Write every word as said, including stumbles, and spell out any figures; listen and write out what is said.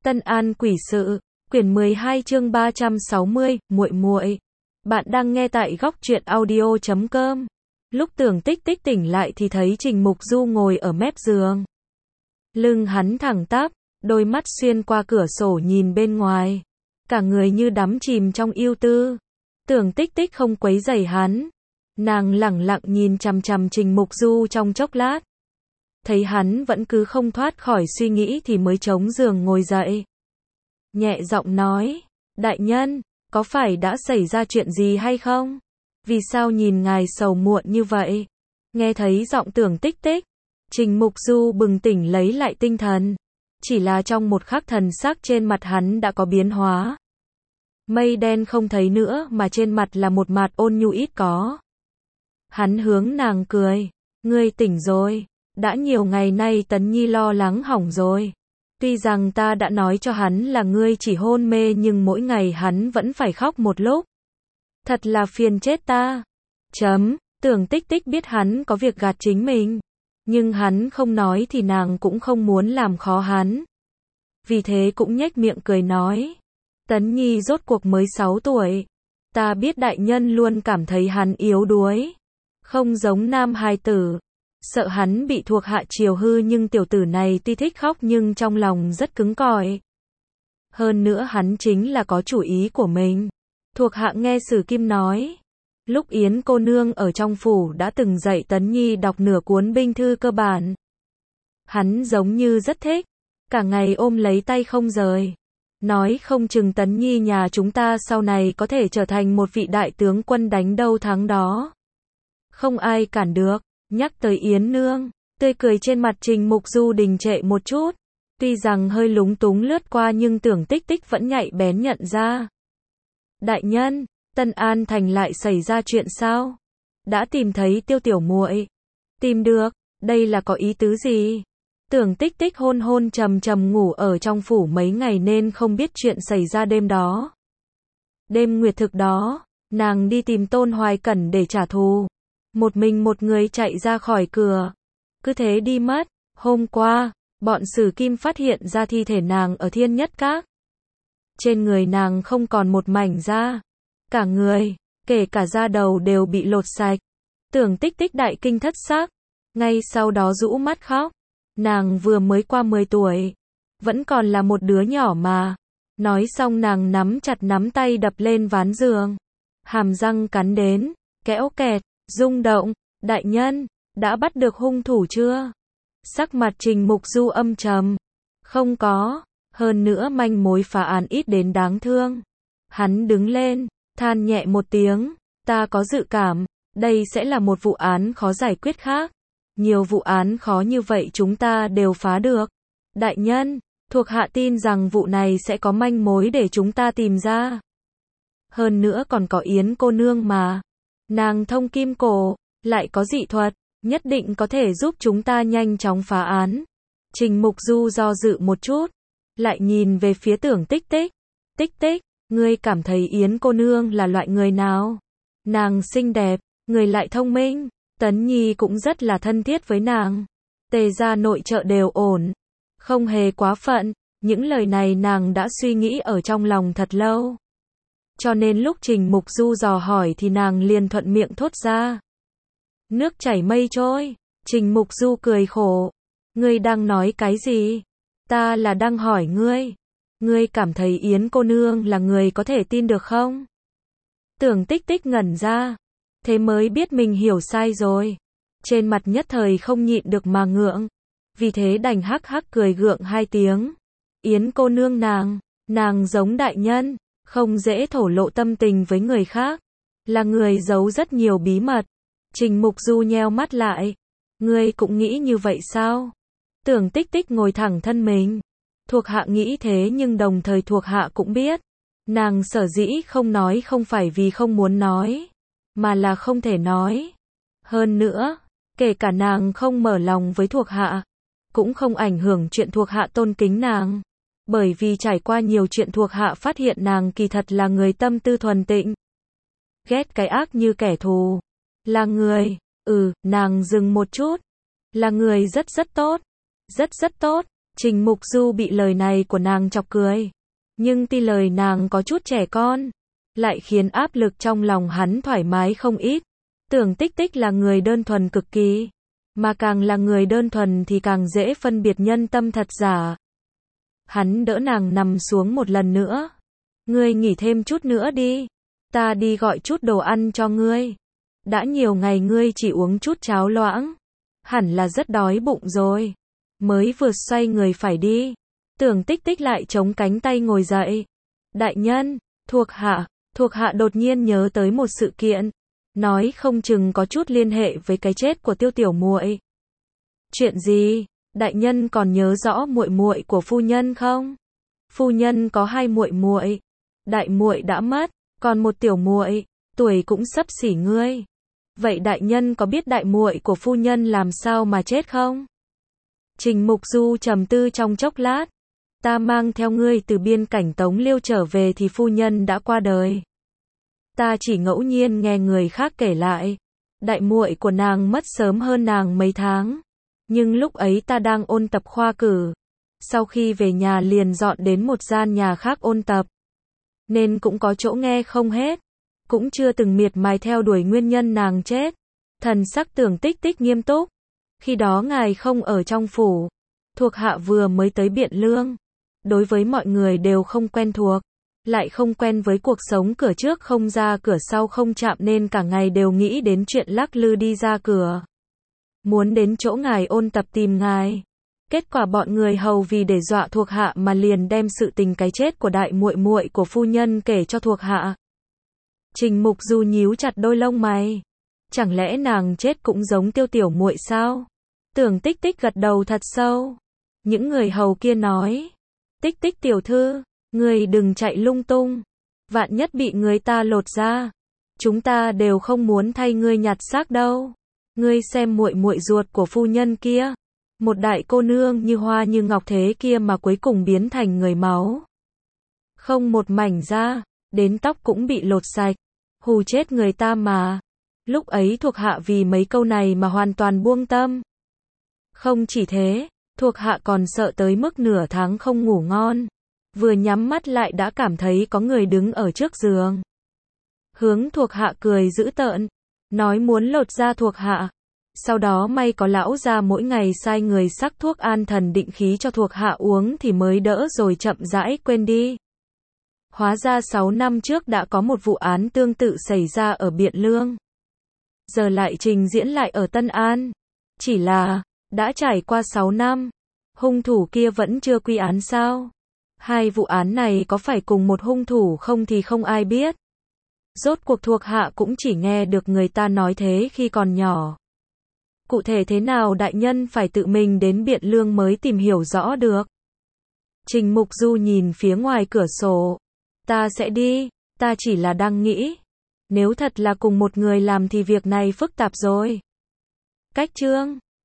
Tân An quỷ sự, quyển mười hai chương ba trăm sáu mươi, muội muội. Bạn đang nghe tại góc truyện audio chấm com. Lúc Tưởng Tích Tích tỉnh lại thì thấy Trình Mục Du ngồi ở mép giường. Lưng hắn thẳng tắp, đôi mắt xuyên qua cửa sổ nhìn bên ngoài. Cả người như đắm chìm trong ưu tư. Tưởng Tích Tích không quấy rầy hắn. Nàng lẳng lặng nhìn chằm chằm Trình Mục Du trong chốc lát. Thấy hắn vẫn cứ không thoát khỏi suy nghĩ thì mới chống giường ngồi dậy. Nhẹ giọng nói, đại nhân, có phải đã xảy ra chuyện gì hay không? Vì sao nhìn ngài sầu muộn như vậy? Nghe thấy giọng Tưởng Tích Tích, Trình Mục Du bừng tỉnh lấy lại tinh thần. Chỉ là trong một khắc thần sắc trên mặt hắn đã có biến hóa. Mây đen không thấy nữa mà trên mặt là một mặt ôn nhu ít có. Hắn hướng nàng cười, ngươi tỉnh rồi. Đã nhiều ngày nay Tấn Nhi lo lắng hỏng rồi. Tuy rằng ta đã nói cho hắn là ngươi chỉ hôn mê nhưng mỗi ngày hắn vẫn phải khóc một lúc. Thật là phiền chết ta. Chấm, Tưởng Tích Tích biết hắn có việc gạt chính mình. Nhưng hắn không nói thì nàng cũng không muốn làm khó hắn. Vì thế cũng nhếch miệng cười nói. Tấn Nhi rốt cuộc mới sáu tuổi. Ta biết đại nhân luôn cảm thấy hắn yếu đuối. Không giống nam hài tử. Sợ hắn bị thuộc hạ chiều hư nhưng tiểu tử này tuy thích khóc nhưng trong lòng rất cứng cỏi. Hơn nữa hắn chính là có chủ ý của mình. Thuộc hạ nghe Sử Kim nói. Lúc Yến cô nương ở trong phủ đã từng dạy Tấn Nhi đọc nửa cuốn binh thư cơ bản. Hắn giống như rất thích. Cả ngày ôm lấy tay không rời. Nói không chừng Tấn Nhi nhà chúng ta sau này có thể trở thành một vị đại tướng quân đánh đâu thắng đó. Không ai cản được. Nhắc tới Yến nương, tươi cười trên mặt Trình Mục Du đình trệ một chút. Tuy rằng hơi lúng túng lướt qua nhưng Tưởng Tích Tích vẫn nhạy bén nhận ra. Đại nhân, Tân An Thành lại xảy ra chuyện sao? Đã tìm thấy Tiêu tiểu muội? Tìm được, đây là có ý tứ gì? Tưởng Tích Tích hôn hôn trầm trầm ngủ ở trong phủ mấy ngày nên không biết chuyện xảy ra đêm đó. Đêm nguyệt thực đó, nàng đi tìm Tôn Hoài Cẩn để trả thù. Một mình một người chạy ra khỏi cửa. Cứ thế đi mất. Hôm qua, bọn Sử Kim phát hiện ra thi thể nàng ở Thiên Nhất Các. Trên người nàng không còn một mảnh da. Cả người, kể cả da đầu đều bị lột sạch. Tưởng Tích Tích đại kinh thất sắc. Ngay sau đó rũ mắt khóc. Nàng vừa mới qua mười tuổi. Vẫn còn là một đứa nhỏ mà. Nói xong nàng nắm chặt nắm tay đập lên ván giường. Hàm răng cắn đến. Kéo kẹt. Rung động, đại nhân, đã bắt được hung thủ chưa? Sắc mặt Trình Mục Du âm trầm. Không có, hơn nữa manh mối phá án ít đến đáng thương. Hắn đứng lên, than nhẹ một tiếng, ta có dự cảm, đây sẽ là một vụ án khó giải quyết khác. Nhiều vụ án khó như vậy chúng ta đều phá được. Đại nhân, thuộc hạ tin rằng vụ này sẽ có manh mối để chúng ta tìm ra. Hơn nữa còn có Yến cô nương mà. Nàng thông kim cổ, lại có dị thuật, nhất định có thể giúp chúng ta nhanh chóng phá án. Trình Mục Du do dự một chút, lại nhìn về phía Tưởng Tích Tích. Tích Tích, ngươi cảm thấy Yến cô nương là loại người nào? Nàng xinh đẹp, người lại thông minh, Tấn Nhi cũng rất là thân thiết với nàng. Tề gia nội trợ đều ổn, không hề quá phận, những lời này nàng đã suy nghĩ ở trong lòng thật lâu. Cho nên lúc Trình Mục Du dò hỏi thì nàng liền thuận miệng thốt ra. Nước chảy mây trôi. Trình Mục Du cười khổ. Ngươi đang nói cái gì? Ta là đang hỏi ngươi. Ngươi cảm thấy Yến cô nương là người có thể tin được không? Tưởng Tích Tích ngẩn ra. Thế mới biết mình hiểu sai rồi. Trên mặt nhất thời không nhịn được mà ngượng. Vì thế đành hắc hắc cười gượng hai tiếng. Yến cô nương nàng, nàng giống đại nhân. Không dễ thổ lộ tâm tình với người khác. Là người giấu rất nhiều bí mật. Trình Mục Du nheo mắt lại. Ngươi cũng nghĩ như vậy sao? Tưởng Tích Tích ngồi thẳng thân mình. Thuộc hạ nghĩ thế nhưng đồng thời thuộc hạ cũng biết. Nàng sở dĩ không nói không phải vì không muốn nói. Mà là không thể nói. Hơn nữa, kể cả nàng không mở lòng với thuộc hạ. Cũng không ảnh hưởng chuyện thuộc hạ tôn kính nàng. Bởi vì trải qua nhiều chuyện thuộc hạ phát hiện nàng kỳ thật là người tâm tư thuần tịnh. Ghét cái ác như kẻ thù. Là người, ừ, nàng dừng một chút. Là người rất rất tốt. Rất rất tốt. Trình Mục Du bị lời này của nàng chọc cười. Nhưng tuy lời nàng có chút trẻ con, lại khiến áp lực trong lòng hắn thoải mái không ít. Tưởng Tích Tích là người đơn thuần cực kỳ. Mà càng là người đơn thuần thì càng dễ phân biệt nhân tâm thật giả. Hắn đỡ nàng nằm xuống một lần nữa. Ngươi nghỉ thêm chút nữa đi. Ta đi gọi chút đồ ăn cho ngươi. Đã nhiều ngày ngươi chỉ uống chút cháo loãng. Hẳn là rất đói bụng rồi. Mới vừa xoay người phải đi. Tưởng Tích Tích lại chống cánh tay ngồi dậy. Đại nhân, thuộc hạ, thuộc hạ đột nhiên nhớ tới một sự kiện. Nói không chừng có chút liên hệ với cái chết của Tiêu tiểu muội. Chuyện gì? Đại nhân còn nhớ rõ muội muội của phu nhân không? Phu nhân có hai muội muội. Đại muội đã mất, còn một tiểu muội, tuổi cũng xấp xỉ ngươi. Vậy đại nhân có biết đại muội của phu nhân làm sao mà chết không? Trình Mục Du trầm tư trong chốc lát. Ta mang theo ngươi từ biên cảnh Tống Liêu trở về thì phu nhân đã qua đời. Ta chỉ ngẫu nhiên nghe người khác kể lại. Đại muội của nàng mất sớm hơn nàng mấy tháng. Nhưng lúc ấy ta đang ôn tập khoa cử. Sau khi về nhà liền dọn đến một gian nhà khác ôn tập. Nên cũng có chỗ nghe không hết. Cũng chưa từng miệt mài theo đuổi nguyên nhân nàng chết. Thần sắc Tưởng Tích Tích nghiêm túc. Khi đó ngài không ở trong phủ. Thuộc hạ vừa mới tới Biện Lương. Đối với mọi người đều không quen thuộc. Lại không quen với cuộc sống cửa trước không ra cửa sau không chạm nên cả ngày đều nghĩ đến chuyện lắc lư đi ra cửa. Muốn đến chỗ ngài ôn tập tìm ngài. Kết quả bọn người hầu vì để dọa thuộc hạ mà liền đem sự tình cái chết của đại muội muội của phu nhân kể cho thuộc hạ. Trình Mục Du nhíu chặt đôi lông mày. Chẳng lẽ nàng chết cũng giống Tiêu tiểu muội sao? Tưởng Tích Tích gật đầu thật sâu. Những người hầu kia nói. Tích Tích tiểu thư, người đừng chạy lung tung. Vạn nhất bị người ta lột ra. Chúng ta đều không muốn thay ngươi nhặt xác đâu. Ngươi xem muội muội ruột của phu nhân kia. Một đại cô nương như hoa như ngọc thế kia mà cuối cùng biến thành người máu. Không một mảnh da, đến tóc cũng bị lột sạch. Hù chết người ta mà. Lúc ấy thuộc hạ vì mấy câu này mà hoàn toàn buông tâm. Không chỉ thế, thuộc hạ còn sợ tới mức nửa tháng không ngủ ngon. Vừa nhắm mắt lại đã cảm thấy có người đứng ở trước giường. Hướng thuộc hạ cười dữ tợn. Nói muốn lột da thuộc hạ. Sau đó may có lão gia mỗi ngày sai người sắc thuốc an thần định khí cho thuộc hạ uống thì mới đỡ rồi chậm rãi quên đi. Hóa ra sáu năm trước đã có một vụ án tương tự xảy ra ở Biện Lương. Giờ lại trình diễn lại ở Tân An. Chỉ là, đã trải qua sáu năm, hung thủ kia vẫn chưa quy án sao? Hai vụ án này có phải cùng một hung thủ không thì không ai biết. Rốt cuộc thuộc hạ cũng chỉ nghe được người ta nói thế khi còn nhỏ. Cụ thể thế nào đại nhân phải tự mình đến Biện Lương mới tìm hiểu rõ được. Trình Mục Du nhìn phía ngoài cửa sổ. Ta sẽ đi, ta chỉ là đang nghĩ. Nếu thật là cùng một người làm thì việc này phức tạp rồi. Cách chương